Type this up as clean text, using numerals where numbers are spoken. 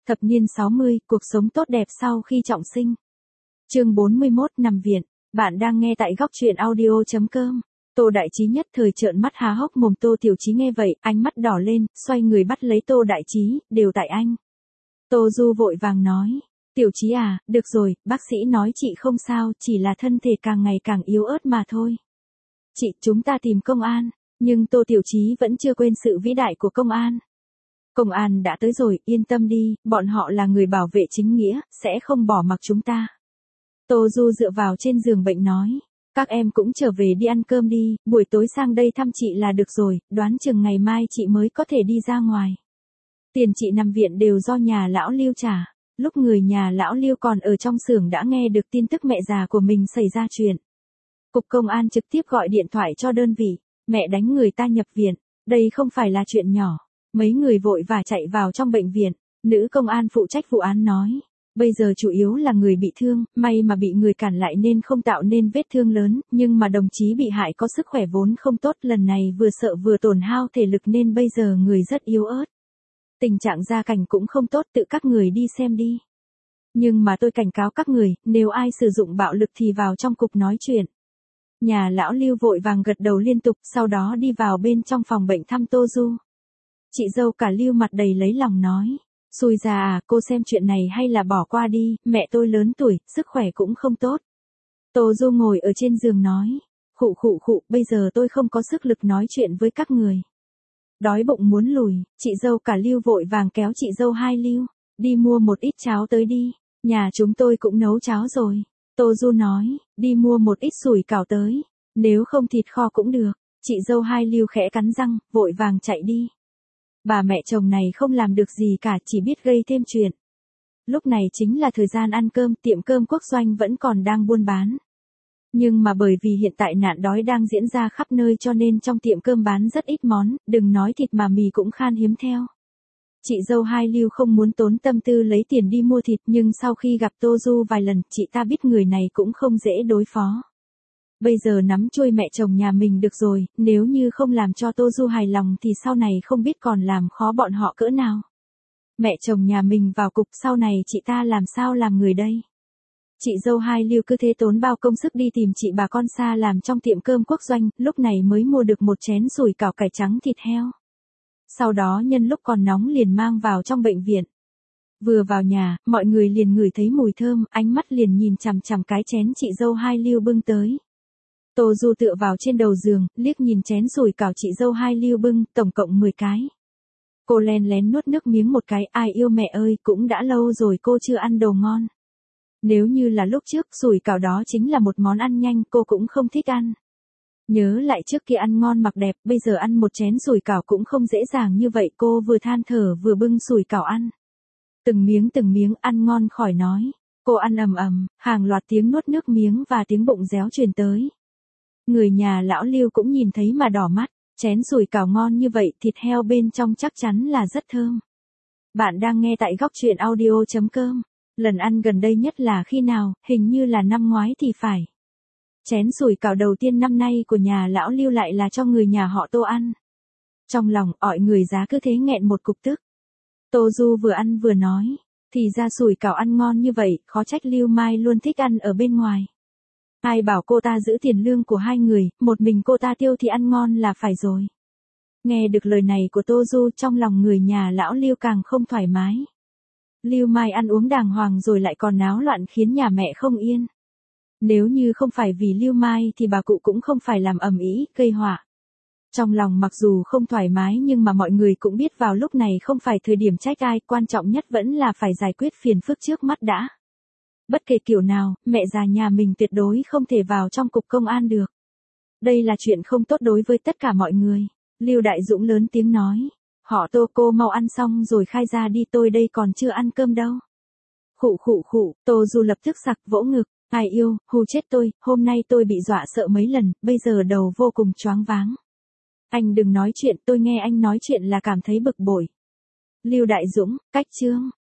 Thập niên 60, cuộc sống tốt đẹp sau khi trọng sinh. Chương 41, nằm viện. Bạn đang nghe tại góc truyện audio.com. Tô Đại Chí nhất thời trợn mắt há hốc mồm. Tô Tiểu Chí nghe vậy, ánh mắt đỏ lên, xoay người bắt lấy Tô Đại Chí, đều tại anh. Tô Du vội vàng nói, Tiểu Chí à, được rồi, bác sĩ nói chị không sao, chỉ là thân thể càng ngày càng yếu ớt mà thôi. Chị, chúng ta tìm công an, nhưng Tô Tiểu Chí vẫn chưa quên sự vĩ đại của công an. Công an đã tới rồi, yên tâm đi, bọn họ là người bảo vệ chính nghĩa, sẽ không bỏ mặc chúng ta. Tô Du dựa vào trên giường bệnh nói, các em cũng trở về đi ăn cơm đi, buổi tối sang đây thăm chị là được rồi, đoán chừng ngày mai chị mới có thể đi ra ngoài. Tiền chị nằm viện đều do nhà lão Lưu trả. Lúc người nhà lão Lưu còn ở trong xưởng đã nghe được tin tức mẹ già của mình xảy ra chuyện. Cục công an trực tiếp gọi điện thoại cho đơn vị, mẹ đánh người ta nhập viện, đây không phải là chuyện nhỏ. Mấy người vội vã chạy vào trong bệnh viện, nữ công an phụ trách vụ án nói, bây giờ chủ yếu là người bị thương, may mà bị người cản lại nên không tạo nên vết thương lớn, nhưng mà đồng chí bị hại có sức khỏe vốn không tốt, lần này vừa sợ vừa tổn hao thể lực nên bây giờ người rất yếu ớt. Tình trạng gia cảnh cũng không tốt, tự các người đi xem đi. Nhưng mà tôi cảnh cáo các người, nếu ai sử dụng bạo lực thì vào trong cục nói chuyện. Nhà lão Lưu vội vàng gật đầu liên tục, sau đó đi vào bên trong phòng bệnh thăm Tô Du. Chị dâu cả Lưu mặt đầy lấy lòng nói, xui già à, cô xem chuyện này hay là bỏ qua đi, mẹ tôi lớn tuổi, sức khỏe cũng không tốt. Tô Du ngồi ở trên giường nói, khụ, bây giờ tôi không có sức lực nói chuyện với các người. Đói bụng muốn lùi, chị dâu cả Lưu vội vàng kéo chị dâu hai Lưu, đi mua một ít cháo tới đi, nhà chúng tôi cũng nấu cháo rồi. Tô Du nói, đi mua một ít sủi cảo tới, nếu không thịt kho cũng được. Chị dâu hai Lưu khẽ cắn răng, vội vàng chạy đi. Bà mẹ chồng này không làm được gì cả, chỉ biết gây thêm chuyện. Lúc này chính là thời gian ăn cơm, tiệm cơm Quốc Doanh vẫn còn đang buôn bán. Nhưng mà bởi vì hiện tại nạn đói đang diễn ra khắp nơi cho nên trong tiệm cơm bán rất ít món, đừng nói thịt mà mì cũng khan hiếm theo. Chị dâu hai Lưu không muốn tốn tâm tư lấy tiền đi mua thịt, nhưng sau khi gặp Tô Du vài lần, chị ta biết người này cũng không dễ đối phó. Bây giờ nắm chuôi mẹ chồng nhà mình được rồi, nếu như không làm cho Tô Du hài lòng thì sau này không biết còn làm khó bọn họ cỡ nào. Mẹ chồng nhà mình vào cục, sau này chị ta làm sao làm người đây? Chị dâu hai Lưu cứ thế tốn bao công sức đi tìm chị bà con xa làm trong tiệm cơm Quốc Doanh, lúc này mới mua được một chén sủi cảo cải trắng thịt heo. Sau đó nhân lúc còn nóng liền mang vào trong bệnh viện. Vừa vào nhà, mọi người liền ngửi thấy mùi thơm, ánh mắt liền nhìn chằm chằm cái chén chị dâu hai Lưu bưng tới. Tô Du tựa vào trên đầu giường, liếc nhìn chén sủi cảo chị dâu hai Lưu bưng, tổng cộng 10 cái. Cô len lén nuốt nước miếng một cái, ai yêu mẹ ơi, cũng đã lâu rồi cô chưa ăn đồ ngon. Nếu như là lúc trước, sủi cảo đó chính là một món ăn nhanh, cô cũng không thích ăn. Nhớ lại trước kia ăn ngon mặc đẹp, bây giờ ăn một chén sủi cảo cũng không dễ dàng như vậy, cô vừa than thở vừa bưng sủi cảo ăn. Từng miếng ăn ngon khỏi nói. Cô ăn ầm ầm, hàng loạt tiếng nuốt nước miếng và tiếng bụng réo truyền tới. Người nhà lão Lưu cũng nhìn thấy mà đỏ mắt, chén sủi cảo ngon như vậy, thịt heo bên trong chắc chắn là rất thơm. Bạn đang nghe tại góc truyện audio.com. Lần ăn gần đây nhất là khi nào, hình như là năm ngoái thì phải. Chén sủi cảo đầu tiên năm nay của nhà lão Lưu lại là cho người nhà họ Tô ăn. Trong lòng, ọi người giá cứ thế nghẹn một cục tức. Tô Du vừa ăn vừa nói, thì ra sủi cảo ăn ngon như vậy, khó trách Lưu Mai luôn thích ăn ở bên ngoài. Ai bảo cô ta giữ tiền lương của hai người, một mình cô ta tiêu thì ăn ngon là phải rồi. Nghe được lời này của Tô Du, trong lòng người nhà lão Lưu càng không thoải mái. Lưu Mai ăn uống đàng hoàng rồi lại còn náo loạn khiến nhà mẹ không yên. Nếu như không phải vì Lưu Mai thì bà cụ cũng không phải làm ầm ĩ, gây họa. Trong lòng mặc dù không thoải mái nhưng mà mọi người cũng biết vào lúc này không phải thời điểm trách ai, quan trọng nhất vẫn là phải giải quyết phiền phức trước mắt đã. Bất kể kiểu nào, mẹ già nhà mình tuyệt đối không thể vào trong cục công an được. Đây là chuyện không tốt đối với tất cả mọi người. Lưu Đại Dũng lớn tiếng nói, họ Tô, cô mau ăn xong rồi khai ra đi, tôi đây còn chưa ăn cơm đâu. Khụ, Tô Du lập tức sặc vỗ ngực, ai yêu, hù chết tôi, hôm nay tôi bị dọa sợ mấy lần, bây giờ đầu vô cùng choáng váng. Anh đừng nói chuyện, tôi nghe anh nói chuyện là cảm thấy bực bội. Lưu Đại Dũng, cách chương.